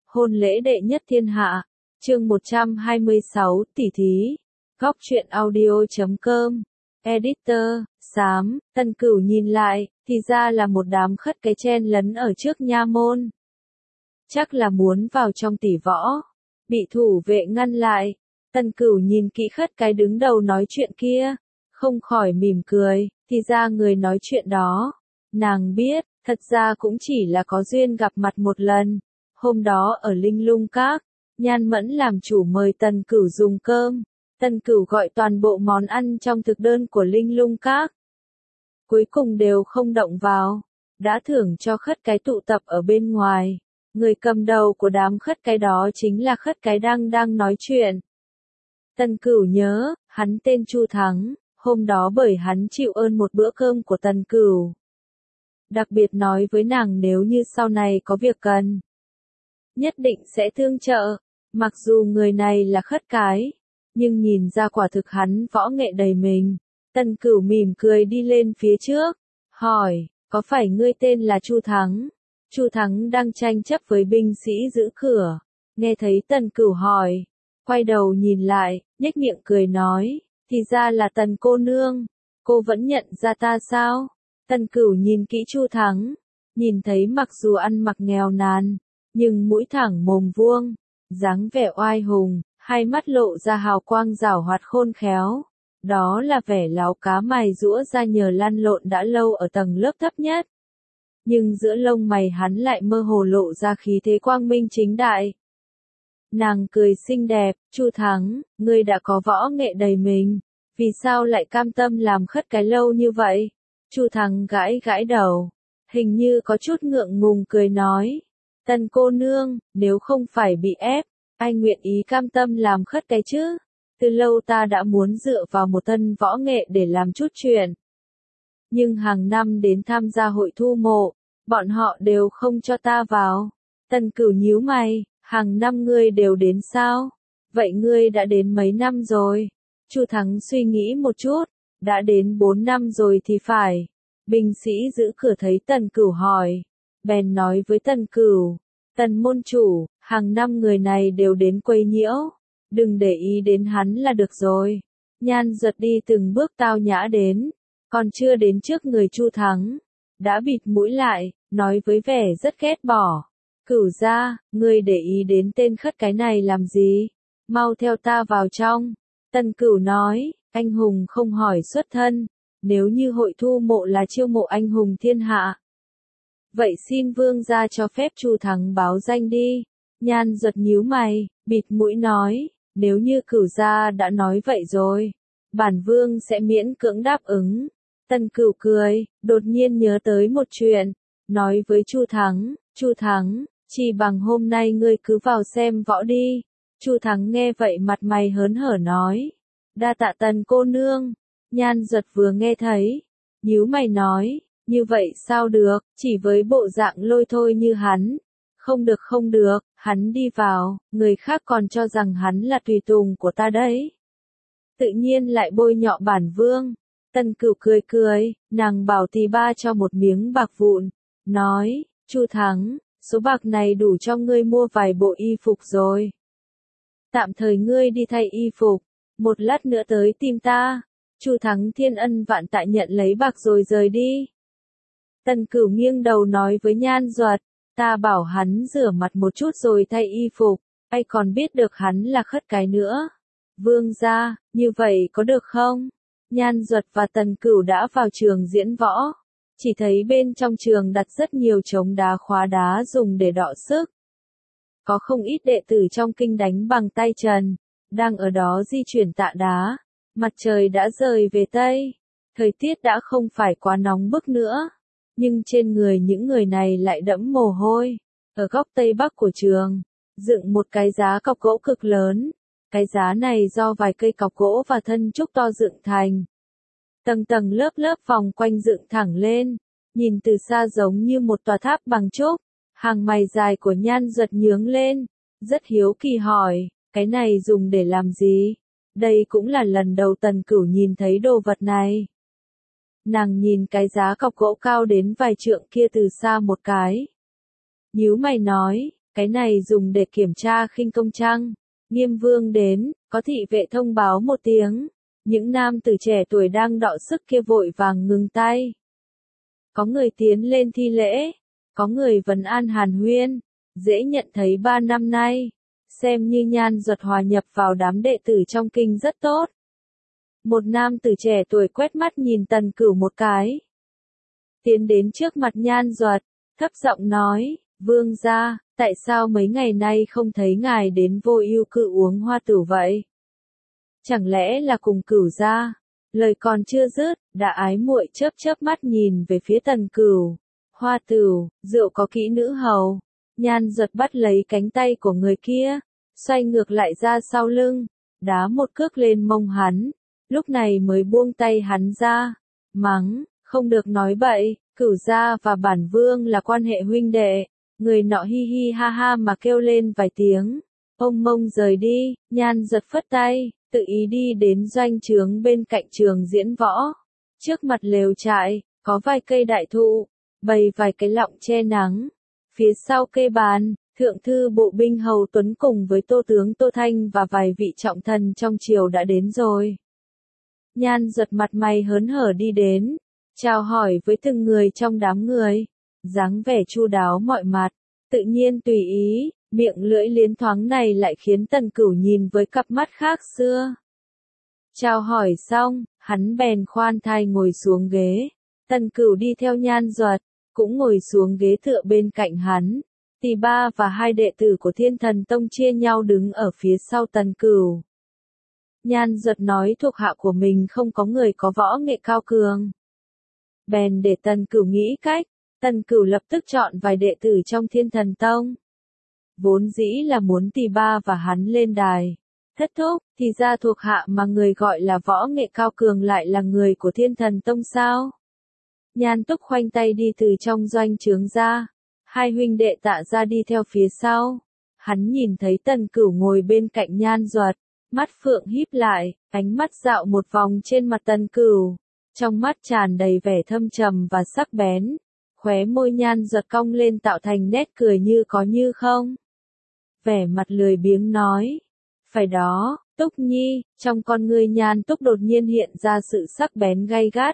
hôn lễ đệ nhất thiên hạ. Chương 126, tỷ thí. Góc truyện audio.com. Editor, Xám, Tân Cửu nhìn lại, thì ra là một đám khất cái chen lấn ở trước nha môn. Chắc là muốn vào trong tỷ võ. Bị thủ vệ ngăn lại. Tân Cửu nhìn kỹ khất cái đứng đầu nói chuyện kia. Không khỏi mỉm cười, thì ra người nói chuyện đó. Nàng biết, thật ra cũng chỉ là có duyên gặp mặt một lần. Hôm đó ở Linh Lung Các, Nhan Mẫn làm chủ mời Tân Cửu dùng cơm. Tân Cửu gọi toàn bộ món ăn trong thực đơn của Linh Lung Các. Cuối cùng đều không động vào. Đã thưởng cho khất cái tụ tập ở bên ngoài. Người cầm đầu của đám khất cái đó chính là khất cái đang nói chuyện. Tân Cửu nhớ, hắn tên Chu Thắng, hôm đó bởi hắn chịu ơn một bữa cơm của Tân Cửu. Đặc biệt nói với nàng nếu như sau này có việc cần, nhất định sẽ tương trợ. Mặc dù người này là khất cái, nhưng nhìn ra quả thực hắn võ nghệ đầy mình. Tân Cửu mỉm cười đi lên phía trước, hỏi, có phải ngươi tên là Chu Thắng? Chu Thắng đang tranh chấp với binh sĩ giữ cửa. Nghe thấy Tân Cửu hỏi, quay đầu nhìn lại, nhếch miệng cười nói, thì ra là Tần cô nương, cô vẫn nhận ra ta sao? Tân Cửu nhìn kỹ Chu Thắng, nhìn thấy mặc dù ăn mặc nghèo nàn, nhưng mũi thẳng mồm vuông, dáng vẻ oai hùng, hai mắt lộ ra hào quang giảo hoạt khôn khéo. Đó là vẻ láo cá mày giũa ra nhờ lăn lộn đã lâu ở tầng lớp thấp nhất. Nhưng giữa lông mày hắn lại mơ hồ lộ ra khí thế quang minh chính đại. Nàng cười xinh đẹp, Chu Thắng, ngươi đã có võ nghệ đầy mình, vì sao lại cam tâm làm khất cái lâu như vậy? Chu Thắng gãi gãi đầu, hình như có chút ngượng ngùng cười nói, Tân cô nương, nếu không phải bị ép, anh nguyện ý cam tâm làm khất cái chứ? Từ lâu ta đã muốn dựa vào một thân võ nghệ để làm chút chuyện. Nhưng hàng năm đến tham gia hội thu mộ, bọn họ đều không cho ta vào. Tân Cửu nhíu mày, hàng năm ngươi đều đến sao? Vậy ngươi đã đến mấy năm rồi? Chu Thắng suy nghĩ một chút, đã đến 4 năm rồi thì phải. Binh sĩ giữ cửa thấy Tân Cửu hỏi, bèn nói với Tân Cửu, Tần môn chủ, hàng năm người này đều đến quấy nhiễu, đừng để ý đến hắn là được rồi. Nhan Duật đi từng bước tao nhã đến, còn chưa đến trước người Chu Thắng, đã bịt mũi lại, nói với vẻ rất ghét bỏ, Cửu gia, ngươi để ý đến tên khất cái này làm gì? Mau theo ta vào trong. Tân Cửu nói, anh hùng không hỏi xuất thân, nếu như hội thu mộ là chiêu mộ anh hùng thiên hạ, vậy xin vương gia cho phép Chu Thắng báo danh đi. Nhan Duật nhíu mày, bịt mũi nói, nếu như Cửu gia đã nói vậy rồi, bản vương sẽ miễn cưỡng đáp ứng. Tân Cửu cười, đột nhiên nhớ tới một chuyện, nói với Chu Thắng, chỉ bằng hôm nay ngươi cứ vào xem võ đi. Chu Thắng nghe vậy mặt mày hớn hở nói, đa tạ Tần cô nương. Nhan Duật vừa nghe thấy, nhíu mày nói, như vậy sao được, chỉ với bộ dạng lôi thôi như hắn. Không được, hắn đi vào, người khác còn cho rằng hắn là tùy tùng của ta đấy. Tự nhiên lại bôi nhọ bản vương. Tân Cửu cười, nàng bảo tỳ ba cho một miếng bạc vụn, nói, Chu Thắng, số bạc này đủ cho ngươi mua vài bộ y phục rồi. Tạm thời ngươi đi thay y phục, một lát nữa tới tìm ta. Chu Thắng thiên ân vạn tạ nhận lấy bạc rồi rời đi. Tân Cửu nghiêng đầu nói với Nhan Duật, ta bảo hắn rửa mặt một chút rồi thay y phục, ai còn biết được hắn là khất cái nữa. Vương gia, như vậy có được không? Nhan Duật và Tân Cửu đã vào trường diễn võ, chỉ thấy bên trong trường đặt rất nhiều trống đá khóa đá dùng để đọ sức. Có không ít đệ tử trong kinh đánh bằng tay trần, đang ở đó di chuyển tạ đá. Mặt trời đã rời về Tây, thời tiết đã không phải quá nóng bức nữa, nhưng trên người những người này lại đẫm mồ hôi. Ở góc Tây Bắc của trường, dựng một cái giá cọc gỗ cực lớn. Cái giá này do vài cây cọc gỗ và thân trúc to dựng thành. Tầng tầng lớp lớp vòng quanh dựng thẳng lên, nhìn từ xa giống như một tòa tháp bằng trúc. Hàng mày dài của Nhan Duật nhướng lên, rất hiếu kỳ hỏi, cái này dùng để làm gì? Đây cũng là lần đầu Tần Cửu nhìn thấy đồ vật này. Nàng nhìn cái giá cọc gỗ cao đến vài trượng kia từ xa một cái. Nhíu mày nói, Cái này dùng để kiểm tra khinh công chăng? Nghiêm vương đến, có thị vệ thông báo một tiếng. Những nam tử trẻ tuổi đang đọ sức kia vội vàng ngừng tay. Có người tiến lên thi lễ, có người vấn an hàn huyên, dễ nhận thấy 3 năm nay, xem như Nhan Duật hòa nhập vào đám đệ tử trong kinh rất tốt. Một nam tử trẻ tuổi quét mắt nhìn Tần Cửu một cái. Tiến đến trước mặt Nhan Duật, thấp giọng nói, vương gia, tại sao mấy ngày nay không thấy ngài đến Vô Ưu Cự uống hoa tửu vậy? Chẳng lẽ là cùng Cửu gia? Lời còn chưa dứt, đã ái muội chớp chớp mắt nhìn về phía Tần Cửu. Hoa tửu, rượu có kỹ nữ hầu. Nhan Duật bắt lấy cánh tay của người kia, xoay ngược lại ra sau lưng, đá một cước lên mông hắn, lúc này mới buông tay hắn ra, mắng, không được nói bậy, Cửu gia và bản vương là quan hệ huynh đệ. Người nọ hi hi ha ha mà kêu lên vài tiếng, ông mông rời đi. Nhan Duật phất tay, tự ý đi đến doanh trướng bên cạnh trường diễn võ. Trước mặt lều trại, có vài cây đại thụ, bày vài cái lọng che nắng. Phía sau kê bàn, thượng thư bộ binh Hầu Tuấn cùng với Tô tướng Tô Thanh và vài vị trọng thần trong triều đã đến rồi. Nhan Duật mặt mày hớn hở đi đến, chào hỏi với từng người trong đám người, dáng vẻ chu đáo mọi mặt, tự nhiên tùy ý, miệng lưỡi liến thoáng này lại khiến Tần Cửu nhìn với cặp mắt khác xưa. Chào hỏi xong, hắn bèn khoan thai ngồi xuống ghế, Tần Cửu đi theo Nhan Duật, cũng ngồi xuống ghế tựa bên cạnh hắn. Tỳ Ba và 2 đệ tử của Thiên Thần Tông chia nhau đứng ở phía sau Tần Cửu. Nhan Duật nói thuộc hạ của mình không có người có võ nghệ cao cường. Bèn để Tần Cửu nghĩ cách, Tần Cửu lập tức chọn vài đệ tử trong Thiên Thần Tông. Vốn dĩ là muốn Tỳ Ba và hắn lên đài. Thất thúc, thì ra thuộc hạ mà người gọi là võ nghệ cao cường lại là người của Thiên Thần Tông sao? Nhan Túc khoanh tay đi từ trong doanh trướng ra. 2 huynh đệ Tạ Gia đi theo phía sau. Hắn nhìn thấy Tần Cửu ngồi bên cạnh Nhan Duật, mắt phượng híp lại, ánh mắt dạo một vòng trên mặt Tần Cửu, trong mắt tràn đầy vẻ thâm trầm và sắc bén, khóe môi Nhan Duật cong lên tạo thành nét cười như có như không. Vẻ mặt lười biếng nói, phải đó, Túc Nhi, trong con ngươi Nhan Túc đột nhiên hiện ra sự sắc bén gay gắt.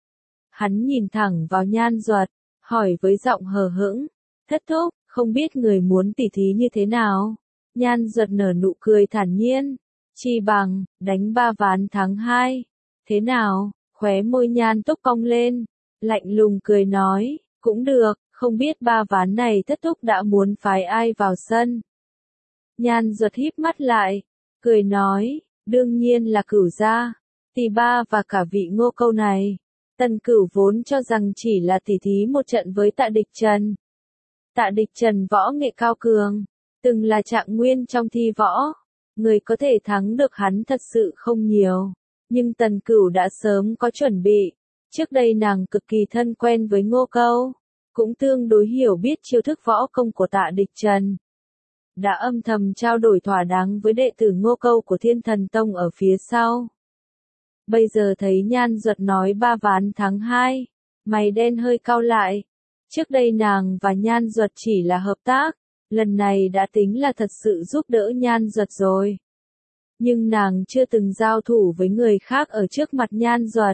Hắn nhìn thẳng vào Nhan Duật, hỏi với giọng hờ hững, thất thúc, không biết người muốn tỉ thí như thế nào? Nhan Duật nở nụ cười thản nhiên, chi bằng, đánh 3 ván thắng 2. Thế nào? Khóe môi Nhan Túc cong lên, lạnh lùng cười nói, cũng được, không biết 3 ván này thất thúc đã muốn phái ai vào sân. Nhan Duật híp mắt lại, cười nói, đương nhiên là Cửu gia, Tỳ Ba và cả vị Ngô Câu này. Tần Cửu vốn cho rằng chỉ là tỉ thí một trận với Tạ Địch Trần. Tạ Địch Trần võ nghệ cao cường, từng là trạng nguyên trong thi võ, người có thể thắng được hắn thật sự không nhiều. Nhưng Tần Cửu đã sớm có chuẩn bị, trước đây nàng cực kỳ thân quen với Ngô Câu, cũng tương đối hiểu biết chiêu thức võ công của Tạ Địch Trần. Đã âm thầm trao đổi thỏa đáng với đệ tử Ngô Câu của Thiên Thần Tông ở phía sau. Bây giờ thấy Nhan Duật nói 3 ván thắng 2, mày đen hơi cau lại. Trước đây nàng và Nhan Duật chỉ là hợp tác, lần này đã tính là thật sự giúp đỡ Nhan Duật rồi. Nhưng nàng chưa từng giao thủ với người khác ở trước mặt Nhan Duật.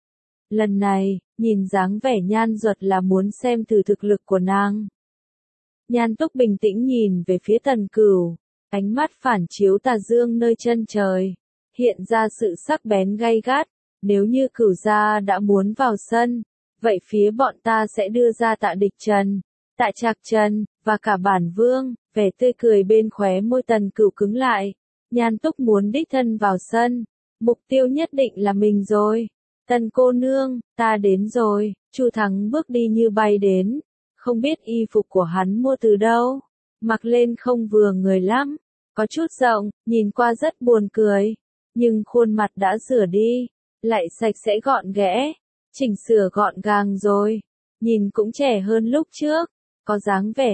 Lần này, nhìn dáng vẻ Nhan Duật là muốn xem thử thực lực của nàng. Nhan Túc bình tĩnh nhìn về phía Tần Cửu, ánh mắt phản chiếu tà dương nơi chân trời, hiện ra sự sắc bén gay gắt. Nếu như Cửu gia đã muốn vào sân, vậy phía bọn ta sẽ đưa ra Tạ Địch Trần, Tạ Trạc Trần, và cả bản vương. Vẻ tươi cười bên khóe môi Tần Cửu cứng lại. Nhan Túc muốn đích thân vào sân, mục tiêu nhất định là mình rồi. Tần cô nương, ta đến rồi. Chu Thắng bước đi như bay đến, không biết y phục của hắn mua từ đâu, mặc lên không vừa người lắm, có chút rộng, nhìn qua rất buồn cười, nhưng khuôn mặt đã rửa đi, lại sạch sẽ gọn ghẽ, chỉnh sửa gọn gàng rồi, nhìn cũng trẻ hơn lúc trước, có dáng vẻ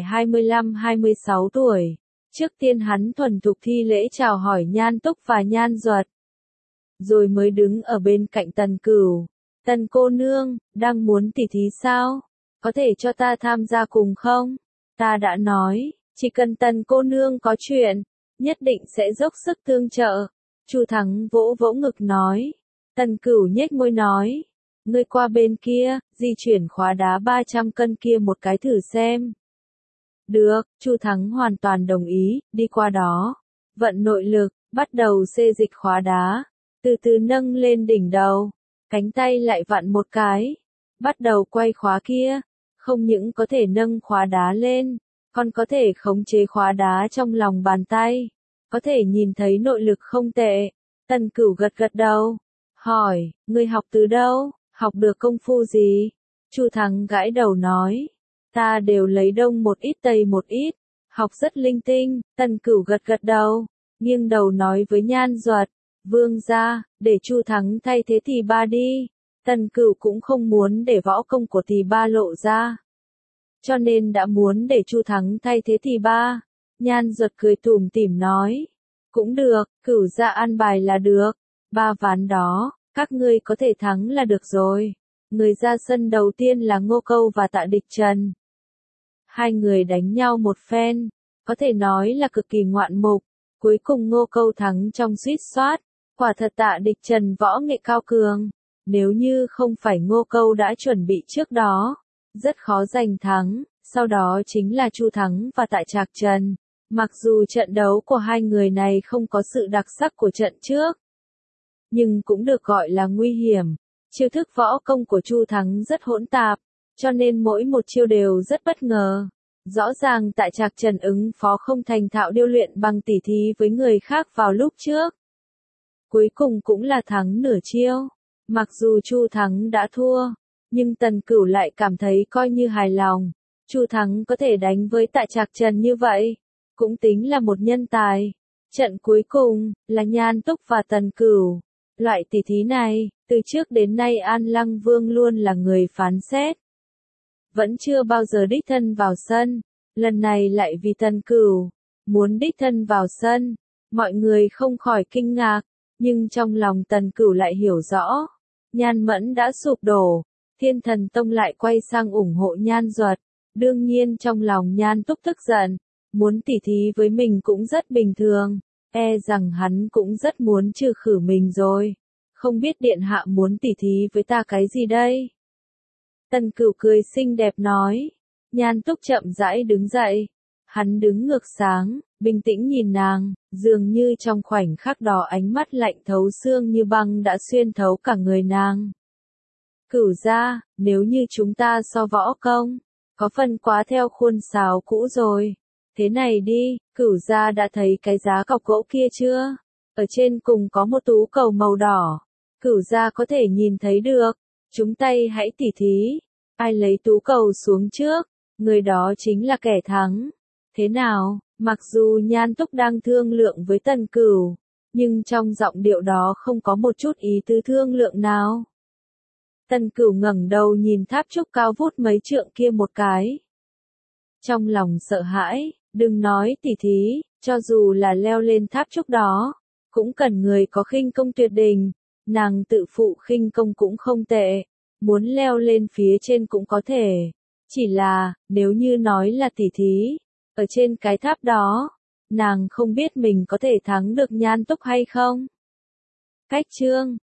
25-26 tuổi. Trước tiên hắn thuần thục thi lễ chào hỏi Nhan Túc và Nhan Duật, rồi mới đứng ở bên cạnh Tần Cửu. Tần cô nương, đang muốn tỉ thí sao? Có thể cho ta tham gia cùng không? Ta đã nói, Chỉ cần Tần cô nương có chuyện, nhất định sẽ dốc sức tương trợ. Chu Thắng vỗ vỗ ngực nói. Tần Cửu nhếch môi nói. Ngươi qua bên kia, di chuyển khóa đá 300 cân kia một cái thử xem. Được, Chu Thắng hoàn toàn đồng ý, đi qua đó. Vận nội lực, bắt đầu xê dịch khóa đá. Từ từ nâng lên đỉnh đầu. Cánh tay lại vặn một cái. Bắt đầu quay khóa kia. Không những có thể nâng khóa đá lên, còn có thể khống chế khóa đá trong lòng bàn tay. Có thể nhìn thấy nội lực không tệ. Tần Cửu gật gật đầu. Hỏi, ngươi học từ đâu? Học được công phu gì? Chu Thắng gãi đầu nói. Ta đều lấy đông một ít tây một ít. Học rất linh tinh. Tần Cửu gật gật đầu. Nghiêng đầu nói với Nhan Duật. Vương gia, để Chu Thắng thay thế Thì Ba đi. Tần Cửu cũng không muốn để võ công của Thì Ba lộ ra. Cho nên đã muốn để Chu Thắng thay thế Thì Ba. Nhan Duật cười tủm tỉm nói. Cũng được, Cửu gia an bài là được. 3 ván đó, các ngươi có thể thắng là được rồi. Người ra sân đầu tiên là Ngô Câu và Tạ Địch Trần. Hai người đánh nhau một phen, có thể nói là cực kỳ ngoạn mục. Cuối cùng Ngô Câu thắng trong suýt soát. Quả thật Tạ Địch Trần võ nghệ cao cường. Nếu như không phải Ngô Câu đã chuẩn bị trước đó, rất khó giành thắng. Sau đó chính là Chu Thắng và Tạ Trạc Trần. Mặc dù trận đấu của hai người này không có sự đặc sắc của trận trước, nhưng cũng được gọi là nguy hiểm. Chiêu thức võ công của Chu Thắng rất hỗn tạp, cho nên mỗi một chiêu đều rất bất ngờ. Rõ ràng Tạ Trạc Trần ứng phó không thành thạo điêu luyện bằng tỉ thí với người khác vào lúc trước. Cuối cùng cũng là thắng nửa chiêu. Mặc dù Chu Thắng đã thua, nhưng Tần Cửu lại cảm thấy coi như hài lòng. Chu Thắng có thể đánh với Tạ Trạc Trần như vậy, cũng tính là một nhân tài. Trận cuối cùng là Nhan Túc và Tần Cửu. Loại tỉ thí này, từ trước đến nay An Lăng Vương luôn là người phán xét. Vẫn chưa bao giờ đích thân vào sân, lần này lại vì Tần Cửu muốn đích thân vào sân, mọi người không khỏi kinh ngạc, nhưng trong lòng Tần Cửu lại hiểu rõ. Nhan Mẫn đã sụp đổ, Thiên Thần Tông lại quay sang ủng hộ Nhan Duật, đương nhiên trong lòng Nhan Túc tức giận, muốn tỉ thí với mình cũng rất bình thường. E rằng hắn cũng rất muốn trừ khử mình rồi. Không biết điện hạ muốn tỉ thí với ta cái gì đây? Tần Cửu cười xinh đẹp nói. Nhan Túc chậm rãi đứng dậy. Hắn đứng ngược sáng, bình tĩnh nhìn nàng, dường như trong khoảnh khắc đó ánh mắt lạnh thấu xương như băng đã xuyên thấu cả người nàng. Cửu gia, nếu như chúng ta so võ công, có phần quá theo khuôn sáo cũ rồi. Thế này đi, Cửu gia đã thấy cái giá cọc gỗ kia chưa? Ở trên cùng có một tú cầu màu đỏ. Cửu gia có thể nhìn thấy được. Chúng tay hãy tỉ thí. Ai lấy tú cầu xuống trước, người đó chính là kẻ thắng. Thế nào, mặc dù Nhan Túc đang thương lượng với Tần Cửu, nhưng trong giọng điệu đó không có một chút ý tứ thương lượng nào. Tần Cửu ngẩng đầu nhìn tháp trúc cao vút mấy trượng kia một cái. Trong lòng sợ hãi, đừng nói tỉ thí, cho dù là leo lên tháp trúc đó, cũng cần người có khinh công tuyệt đỉnh. Nàng tự phụ khinh công cũng không tệ, muốn leo lên phía trên cũng có thể. Chỉ là, nếu như nói là tỉ thí, ở trên cái tháp đó, nàng không biết mình có thể thắng được Nhan Túc hay không. Cách chương